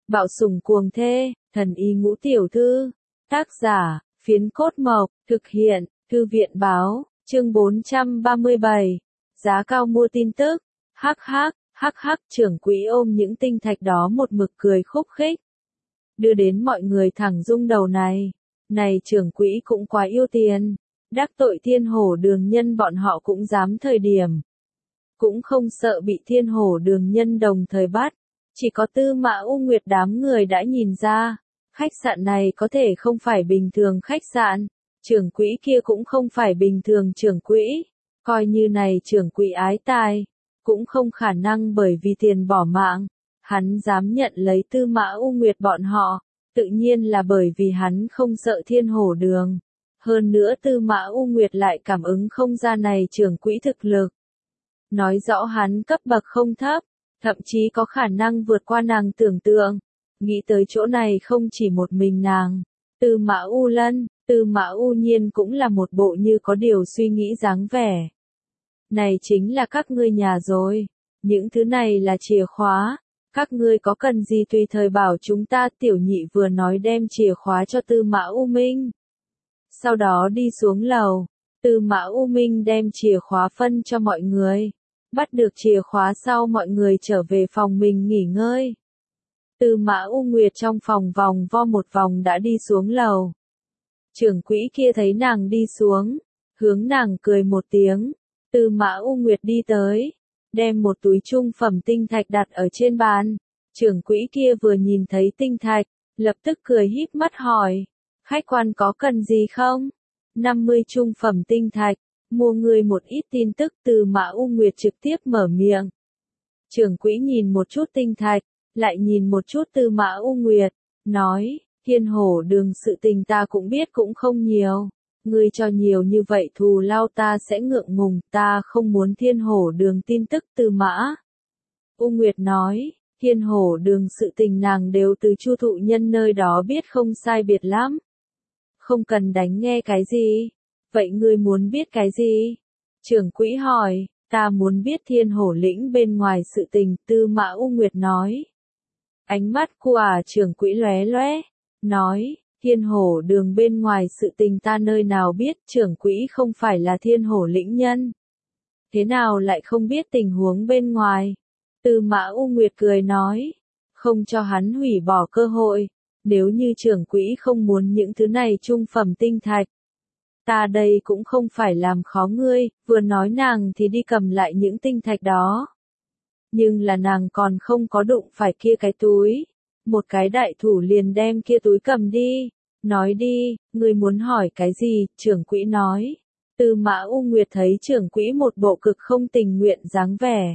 Bạo sủng cuồng thê, thần y ngũ tiểu thư. Tác giả, Phiến Cốt Mộc, thực hiện, Thư viện báo, chương 437. Giá cao mua tin tức. Hắc hắc, trưởng quỹ ôm những tinh thạch đó một mực cười khúc khích. Đưa đến mọi người thẳng rung đầu này. Này trưởng quỹ cũng quá yêu tiền. Đắc tội thiên hổ đường nhân bọn họ cũng dám thời điểm. Cũng không sợ bị thiên hổ đường nhân đồng thời bắt. Chỉ có Tư Mã U Nguyệt đám người đã nhìn ra. Khách sạn này có thể không phải bình thường khách sạn. Trưởng quỹ kia cũng không phải bình thường trưởng quỹ. Coi như này trưởng quỹ ái tài. Cũng không khả năng bởi vì tiền bỏ mạng. Hắn dám nhận lấy Tư Mã U Nguyệt bọn họ. Tự nhiên là bởi vì hắn không sợ thiên hổ đường. Hơn nữa Tư Mã U Nguyệt lại cảm ứng không ra này trưởng quỹ thực lực. Nói rõ hắn cấp bậc không thấp. Thậm chí có khả năng vượt qua nàng tưởng tượng. Nghĩ tới chỗ này không chỉ một mình nàng. Tư Mã U Lân, Tư Mã U Nhiên cũng là một bộ như có điều suy nghĩ dáng vẻ. Này chính là các ngươi nhà rồi. Những thứ này là chìa khóa. Các ngươi có cần gì tùy thời bảo chúng ta. Tiểu nhị vừa nói đem chìa khóa cho Tư Mã U Minh. Sau đó đi xuống lầu. Tư Mã U Minh đem chìa khóa phân cho mọi người. Bắt được chìa khóa sau mọi người trở về phòng mình nghỉ ngơi. Tư Mã U Nguyệt trong phòng vòng vo một vòng đã đi xuống lầu. Trưởng quỹ kia thấy nàng đi xuống. Hướng nàng cười một tiếng. Tư Mã U Nguyệt đi tới. Đem một túi trung phẩm tinh thạch đặt ở trên bàn. Trưởng quỹ kia vừa nhìn thấy tinh thạch. Lập tức cười híp mắt hỏi. Khách quan có cần gì không? 50 trung phẩm tinh thạch. Mua người một ít tin tức. Tư Mã U Nguyệt trực tiếp mở miệng. Trưởng quỹ nhìn một chút tinh thạch. Lại nhìn một chút Tư Mã U Nguyệt. Nói, thiên hổ đường sự tình ta cũng biết cũng không nhiều. Ngươi cho nhiều như vậy thù lao ta sẽ ngượng ngùng. Ta không muốn thiên hổ đường tin tức. Tư Mã U Nguyệt nói, thiên hổ đường sự tình nàng đều từ Chu thụ nhân nơi đó biết không sai biệt lắm. Không cần đánh nghe cái gì. Vậy ngươi muốn biết cái gì? Trưởng quỹ hỏi, ta muốn biết thiên hổ lĩnh bên ngoài sự tình. Tư Mã U Nguyệt nói. Ánh mắt của trưởng quỹ lóe lóe, nói, thiên hổ đường bên ngoài sự tình ta nơi nào biết. Trưởng quỹ không phải là thiên hổ lĩnh nhân. Thế nào lại không biết tình huống bên ngoài? Tư Mã U Nguyệt cười nói, không cho hắn hủy bỏ cơ hội. Nếu như trưởng quỹ không muốn những thứ này trung phẩm tinh thạch. Ta đây cũng không phải làm khó ngươi. Vừa nói nàng thì đi cầm lại những tinh thạch đó. Nhưng là nàng còn không có đụng phải kia cái túi. Một cái đại thủ liền đem kia túi cầm đi. Nói đi, ngươi muốn hỏi cái gì? Trưởng quỹ nói. Tư Mã U Nguyệt thấy trưởng quỹ một bộ cực không tình nguyện dáng vẻ.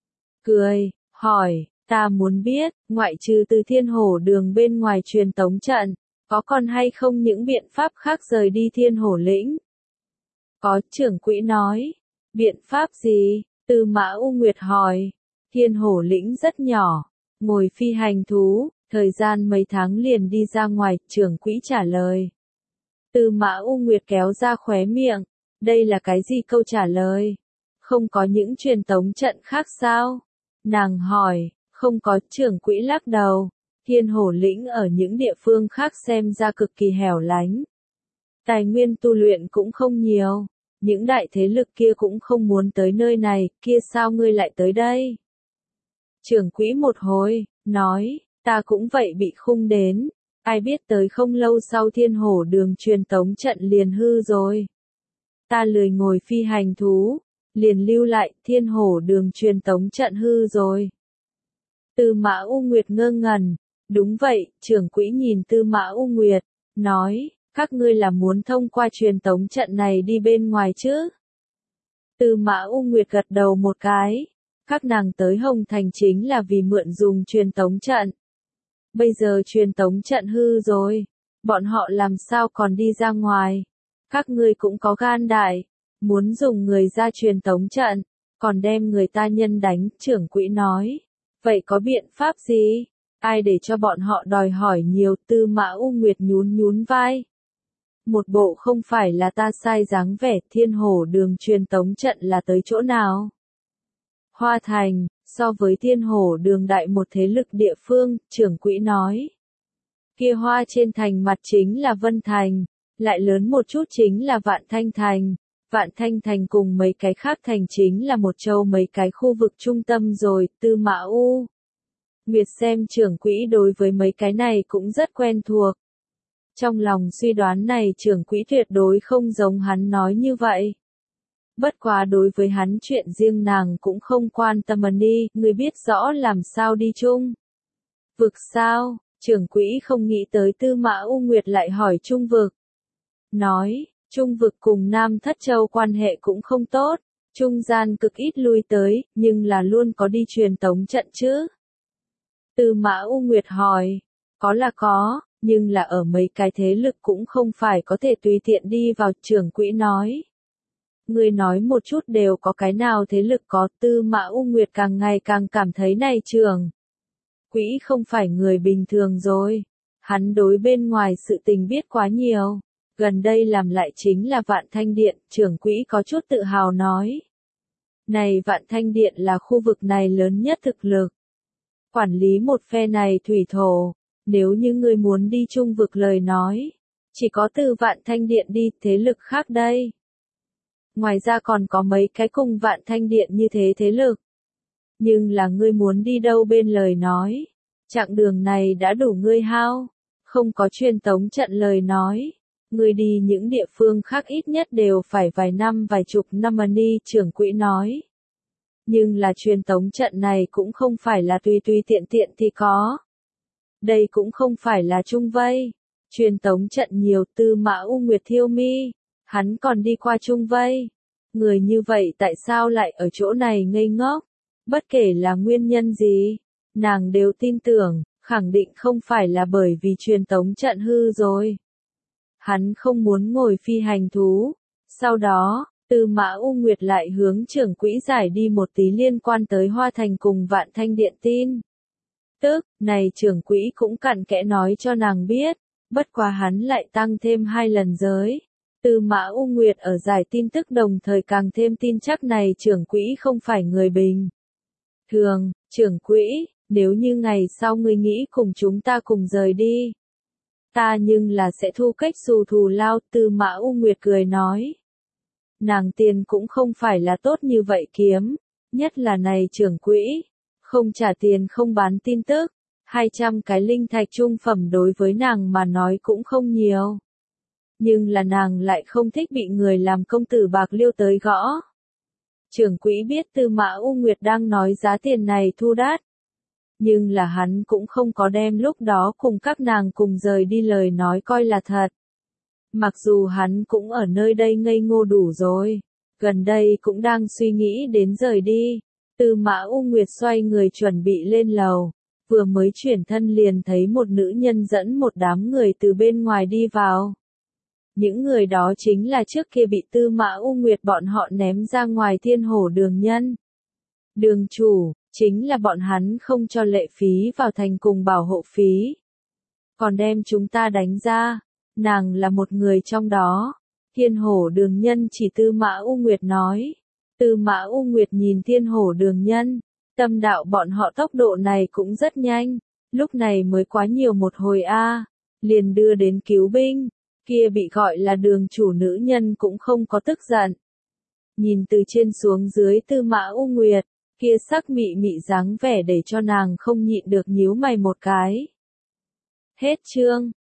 Cười, hỏi, ta muốn biết, ngoại trừ từ thiên hổ đường bên ngoài truyền tống trận, có còn hay không những biện pháp khác rời đi thiên hổ lĩnh? Có, trưởng quỹ nói. Biện pháp gì? Tư Mã U Nguyệt hỏi. Thiên hổ lĩnh rất nhỏ, ngồi phi hành thú, thời gian mấy tháng liền đi ra ngoài. Trưởng quỹ trả lời. Tư Mã U Nguyệt kéo ra khóe miệng. Đây là cái gì câu trả lời? Không có những truyền tống trận khác sao? Nàng hỏi. Không có. Trưởng quỹ lắc đầu. Thiên hổ lĩnh ở những địa phương khác xem ra cực kỳ hẻo lánh. Tài nguyên tu luyện cũng không nhiều. Những đại thế lực kia cũng không muốn tới nơi này. Kia sao ngươi lại tới đây? Trưởng quỹ một hồi, nói, ta cũng vậy bị khung đến. Ai biết tới không lâu sau thiên hổ đường truyền tống trận liền hư rồi. Ta lười ngồi phi hành thú. Liền lưu lại. Thiên hổ đường truyền tống trận hư rồi. Tư Mã U Nguyệt ngơ ngẩn. Đúng vậy. Trưởng quỹ nhìn Tư Mã U Nguyệt. Nói, các ngươi là muốn thông qua truyền tống trận này đi bên ngoài chứ? Tư Mã U Nguyệt gật đầu một cái. Các nàng tới Hồng Thành chính là vì mượn dùng truyền tống trận. Bây giờ truyền tống trận hư rồi. Bọn họ làm sao còn đi ra ngoài? Các ngươi cũng có gan đại. Muốn dùng người ra truyền tống trận. Còn đem người ta nhân đánh. Trưởng quỹ nói. Vậy có biện pháp gì? Ai để cho bọn họ đòi hỏi nhiều? Tư Mã U Nguyệt nhún vai. Một bộ không phải là ta sai dáng vẻ. Thiên hổ đường truyền tống trận là tới chỗ nào? Hoa Thành. So với Thiên Hổ Đường đại một thế lực địa phương, trưởng quỹ nói. Kia hoa trên thành mặt chính là Vân Thành, lại lớn một chút chính là Vạn Thanh Thành. Vạn Thanh Thành cùng mấy cái khác thành chính là một châu mấy cái khu vực trung tâm rồi, Tư Mã U. Nguyệt xem trưởng quỹ đối với mấy cái này cũng rất quen thuộc. Trong lòng suy đoán này trưởng quỹ tuyệt đối không giống hắn nói như vậy. Bất quá đối với hắn chuyện riêng nàng cũng không quan tâm đi, người biết rõ làm sao đi chung. Vực sao, trưởng quỹ không nghĩ tới Tư Mã U Nguyệt lại hỏi Trung vực. Nói, Trung vực cùng Nam Thất Châu quan hệ cũng không tốt, trung gian cực ít lui tới, nhưng là luôn có đi truyền tống trận chứ. Tư Mã U Nguyệt hỏi, có là có, nhưng là ở mấy cái thế lực cũng không phải có thể tùy tiện đi vào, trưởng quỹ nói. Người nói một chút đều có cái nào thế lực có. Tư Mã U Nguyệt càng ngày càng cảm thấy này trưởng quỹ không phải người bình thường rồi. Hắn đối bên ngoài sự tình biết quá nhiều. Gần đây làm lại chính là Vạn Thanh Điện, trưởng quỹ có chút tự hào nói. Này Vạn Thanh Điện là khu vực này lớn nhất thực lực. Quản lý một phe này thủy thổ. Nếu như người muốn đi Trung vực lời nói, chỉ có từ Vạn Thanh Điện đi, thế lực khác đây. Ngoài ra còn có mấy cái cùng Vạn Thanh Điện như thế lực. Nhưng là ngươi muốn đi đâu bên lời nói. Chặng đường này đã đủ ngươi hao. Không có truyền tống trận lời nói. Ngươi đi những địa phương khác ít nhất đều phải vài năm vài chục năm đi, trưởng quỹ nói. Nhưng là truyền tống trận này cũng không phải là tùy tiện thì có. Đây cũng không phải là trung vây. Truyền tống trận nhiều. Tư Mã U Nguyệt thiêu mi. Hắn còn đi qua trung vây. Người như vậy tại sao lại ở chỗ này ngây ngốc? Bất kể là nguyên nhân gì, nàng đều tin tưởng, khẳng định không phải là bởi vì truyền tống trận hư rồi. Hắn không muốn ngồi phi hành thú. Sau đó, Tư Mã U Nguyệt lại hướng trưởng quỹ giải đi một tí liên quan tới Hoa Thành cùng Vạn Thanh Điện tin. Tức, này trưởng quỹ cũng cặn kẽ nói cho nàng biết, bất quá hắn lại tăng thêm 2 lần giới. Tư Mã U Nguyệt ở giải tin tức đồng thời càng thêm tin chắc này trưởng quỹ không phải người bình thường. Trưởng quỹ, nếu như ngày sau ngươi nghĩ cùng chúng ta cùng rời đi, ta nhưng là sẽ thu cách xù thù lao. Tư Mã U Nguyệt cười nói. Nàng tiền cũng không phải là tốt như vậy kiếm, nhất là này trưởng quỹ, không trả tiền không bán tin tức, 200 cái linh thạch trung phẩm đối với nàng mà nói cũng không nhiều. Nhưng là nàng lại không thích bị người làm công tử bạc liêu tới gõ. Trưởng quỹ biết Tư Mã U Nguyệt đang nói giá tiền này thu đắt. Nhưng là hắn cũng không có đem lúc đó cùng các nàng cùng rời đi lời nói coi là thật. Mặc dù hắn cũng ở nơi đây ngây ngô đủ rồi, gần đây cũng đang suy nghĩ đến rời đi. Tư Mã U Nguyệt xoay người chuẩn bị lên lầu, vừa mới chuyển thân liền thấy một nữ nhân dẫn một đám người từ bên ngoài đi vào. Những người đó chính là trước kia bị Tư Mã U Nguyệt bọn họ ném ra ngoài Thiên Hổ Đường nhân. Đường chủ, chính là bọn hắn không cho lệ phí vào thành cùng bảo hộ phí. Còn đem chúng ta đánh ra, nàng là một người trong đó. Thiên Hổ Đường nhân chỉ Tư Mã U Nguyệt nói. Tư Mã U Nguyệt nhìn Thiên Hổ Đường nhân, tâm đạo bọn họ tốc độ này cũng rất nhanh, lúc này mới quá nhiều một hồi liền đưa đến cứu binh. Kia bị gọi là đường chủ nữ nhân cũng không có tức giận. Nhìn từ trên xuống dưới Tư Mã U Nguyệt, kia sắc mị mị dáng vẻ để cho nàng không nhịn được nhíu mày một cái. Hết chương.